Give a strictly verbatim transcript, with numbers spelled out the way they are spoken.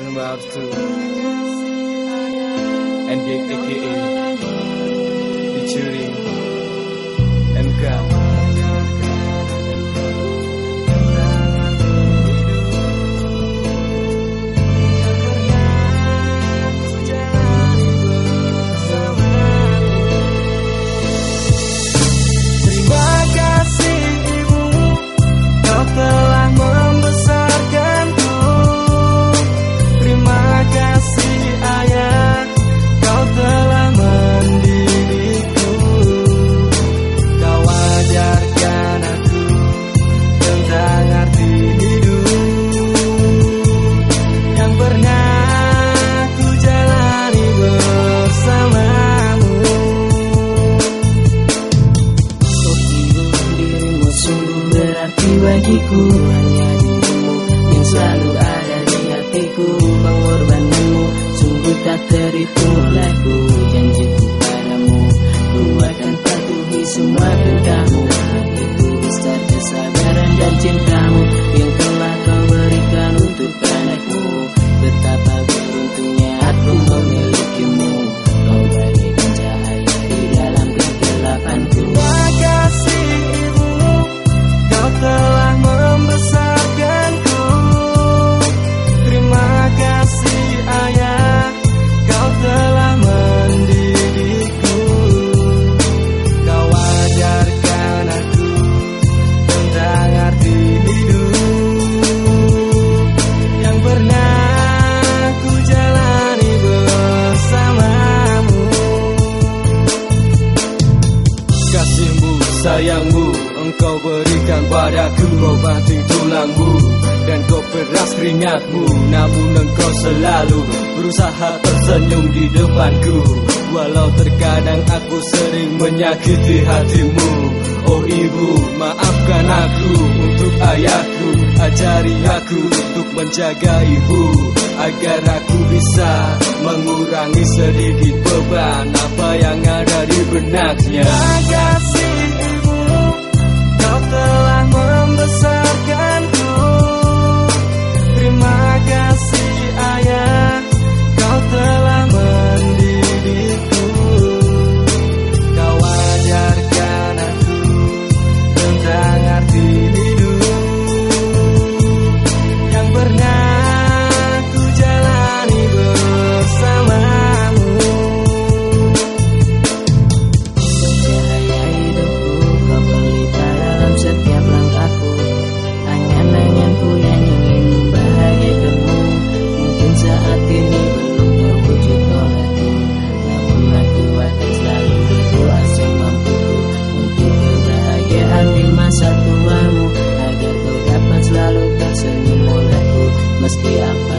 Number two N D A K A featuring M K. Bagiku hanya dirimu yang selalu ada di hatiku. Pengorbananmu sungguh tak terhitung olehku. Janjiku padamu, ku akan patuhi semua perintahmu. Hatiku besar kesabaran dan cintamu yang telah kau berikan untuk anakmu. Betapa beruntungnya aku memilikimu. Kau bagaikan cahaya di dalam kegelapanku. Terima kasih ibu, kau telah membesarkanku. Terima kasih ayah, kau telah mendidikku. Kau ajarkan aku tentang arti hidup yang pernah ku jalani bersamamu. Kasihmu, sayangmu engkau berikan padaku. Kau banting tulangmu dan kau peras keringatmu. Namun engkau selalu berusaha tersenyum di depanku. Walau terkadang aku sering menyakiti hatimu. Oh ibu, maafkan aku. Untuk ayahku, ajari aku untuk menjaga ibu, agar aku bisa mengurangi sedikit beban apa yang ada di benaknya. Terima kasih ibu, kau telah membesarkanku. Terima kasih ayah, kau telah mendidikku. Kau ajarkan aku tentang arti hidup yang pernah ku jalani bersamamu. Cahaya hidupku, kau pelita dalam setiap langkahku. Angan-anganku yang ingin membahagiakanmu. Mungkin saat ini belum terwujud olehku, namun aku akan selalu berdoa semampuku untuk kebahagiaan di masa tuamu, agar kau dapat selalu tersenyum olehku meski apa